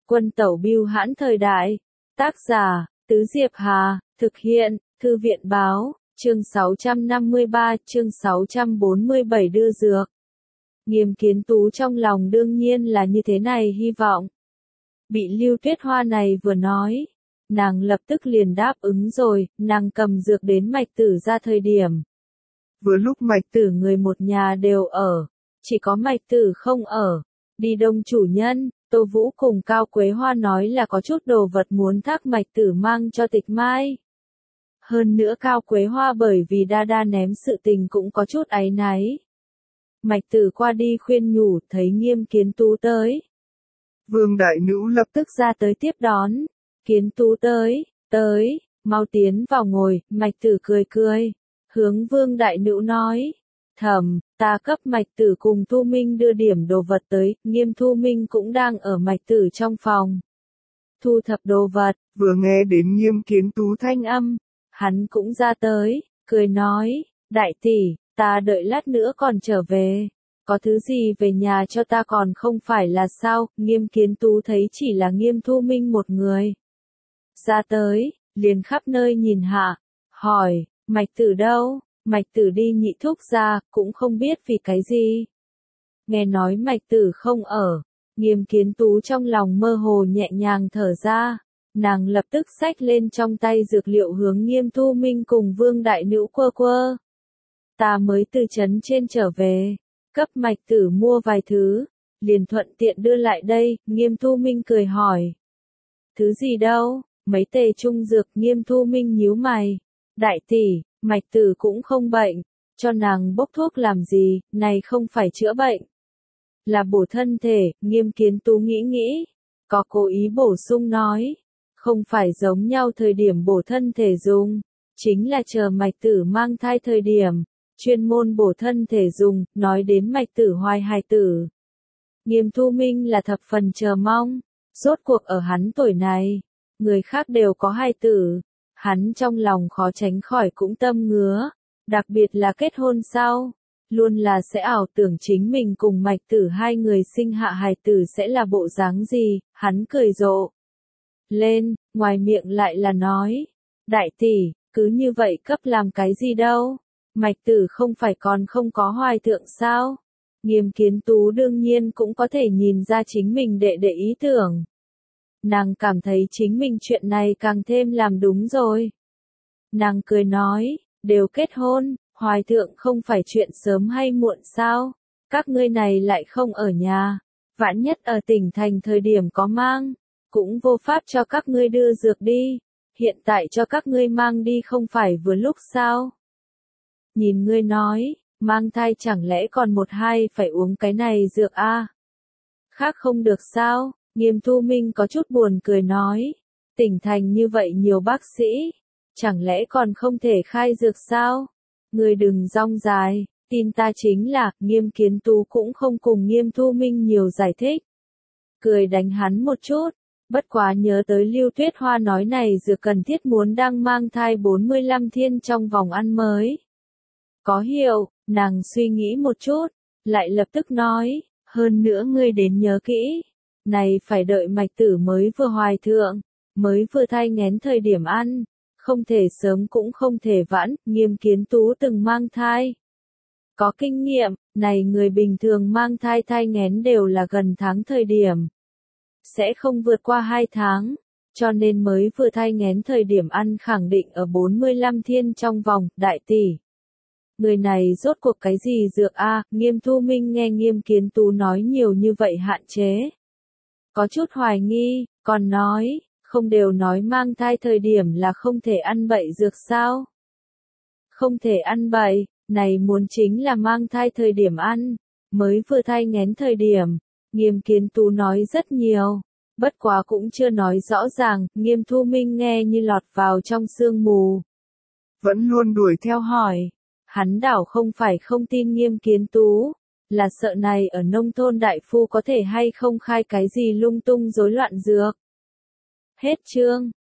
Quân tẩu bưu hãn thời đại. Tác giả, Tứ Diệp Hà, thực hiện, Thư viện báo, chương 653, chương 647 đưa dược. Nghiêm Kiến Tú trong lòng đương nhiên là như thế này hy vọng. Bị Lưu Tuyết Hoa này vừa nói, nàng lập tức liền đáp ứng rồi, nàng cầm dược đến Mạch Tử ra thời điểm. Vừa lúc Mạch Tử người một nhà đều ở, chỉ có Mạch Tử không ở. Đi Đông chủ nhân, Tô Vũ cùng Cao Quế Hoa nói là có chút đồ vật muốn thác Mạch Tử mang cho Tịch Mai. Hơn nữa Cao Quế Hoa bởi vì đa đa ném sự tình cũng có chút áy náy. Mạch Tử qua đi khuyên nhủ, thấy Nghiêm Kiến Tú tới. Vương Đại Nữ lập tức ra tới tiếp đón. Kiến Tú tới, mau tiến vào ngồi. Mạch Tử cười cười, hướng Vương Đại Nữ nói. Thầm, ta cấp Mạch Tử cùng Thu Minh đưa điểm đồ vật tới. Nghiêm Thu Minh cũng đang ở Mạch Tử trong phòng. Thu thập đồ vật, vừa nghe đến Nghiêm Kiến Tú thanh âm, hắn cũng ra tới, cười nói, đại tỷ, ta đợi lát nữa còn trở về. Có thứ gì về nhà cho ta còn không phải là sao? Nghiêm Kiến Tú thấy chỉ là Nghiêm Thu Minh một người. Ra tới, liền khắp nơi nhìn hạ, hỏi, Mạch Tử đâu? Mạch Tử đi Nhị thúc ra, cũng không biết vì cái gì. Nghe nói Mạch Tử không ở, Nghiêm Kiến Tú trong lòng mơ hồ nhẹ nhàng thở ra, nàng lập tức xách lên trong tay dược liệu hướng Nghiêm Thu Minh cùng Vương Đại Nữ quơ. Ta mới từ trấn trên trở về, cấp Mạch Tử mua vài thứ, liền thuận tiện đưa lại đây. Nghiêm Thu Minh cười hỏi. Thứ gì đâu? Mấy tề trung dược. Nghiêm Thu Minh nhíu mày. Đại tỷ, Mạch Tử cũng không bệnh, cho nàng bốc thuốc làm gì, này không phải chữa bệnh. Là bổ thân thể. Nghiêm Kiến Tú nghĩ, có cố ý bổ sung nói. Không phải giống nhau thời điểm bổ thân thể dùng, chính là chờ Mạch Tử mang thai thời điểm, chuyên môn bổ thân thể dùng. Nói đến Mạch Tử hoài hài tử, Nghiêm Thu Minh là thập phần chờ mong. Rốt cuộc ở hắn tuổi này, người khác đều có hài tử, hắn trong lòng khó tránh khỏi cũng tâm ngứa, đặc biệt là kết hôn sau, luôn là sẽ ảo tưởng chính mình cùng Mạch Tử hai người sinh hạ hài tử sẽ là bộ dáng gì. Hắn cười rộ lên, ngoài miệng lại là nói, đại tỷ, cứ như vậy cấp làm cái gì đâu, Mạch Tử không phải còn không có hoài thượng sao? Nghiêm Kiến Tú đương nhiên cũng có thể nhìn ra chính mình đệ ý tưởng. Nàng cảm thấy chính mình chuyện này càng thêm làm đúng rồi. Nàng cười nói, đều kết hôn, hoài thượng không phải chuyện sớm hay muộn sao? Các ngươi này lại không ở nhà, vạn nhất ở tỉnh thành thời điểm có mang, cũng vô pháp cho các ngươi đưa dược đi, hiện tại cho các ngươi mang đi không phải vừa lúc sao? Nhìn ngươi nói, mang thai chẳng lẽ còn một hai phải uống cái này dược a? Khác không được sao? Nghiêm Thu Minh có chút buồn cười nói, tỉnh thành như vậy nhiều bác sĩ, chẳng lẽ còn không thể khai dược sao? Ngươi đừng rong dài, tin ta chính là. Nghiêm Kiến Tú cũng không cùng Nghiêm Thu Minh nhiều giải thích, cười đánh hắn một chút. Bất quá nhớ tới Lưu Tuyết Hoa nói này dược cần thiết muốn đang mang thai 45 thiên trong vòng ăn mới có hiệu. Nàng suy nghĩ một chút, lại lập tức nói, hơn nữa ngươi đến nhớ kỹ, này phải đợi Mạch Tử mới vừa hoài thượng, mới vừa thai nghén thời điểm ăn, không thể sớm cũng không thể vãn. Nghiêm Kiến Tú từng mang thai, có kinh nghiệm, này người bình thường mang thai thai nghén đều là gần tháng thời điểm, sẽ không vượt qua 2 tháng, cho nên mới vừa thai nghén thời điểm ăn khẳng định ở 45 thiên trong vòng. Đại tỷ, người này rốt cuộc cái gì dược a? Nghiêm Thu Minh nghe Nghiêm Kiến Tú nói nhiều như vậy hạn chế, có chút hoài nghi, còn nói, không đều nói mang thai thời điểm là không thể ăn bậy dược sao? Không thể ăn bậy, này muốn chính là mang thai thời điểm ăn, mới vừa thai nghén thời điểm. Nghiêm Kiến Tú nói rất nhiều, bất quá cũng chưa nói rõ ràng. Nghiêm Thu Minh nghe như lọt vào trong sương mù, vẫn luôn đuổi theo hỏi. Hắn đảo không phải không tin Nghiêm Kiến Tú, là sợ này ở nông thôn đại phu có thể hay không khai cái gì lung tung rối loạn dược. Hết chương.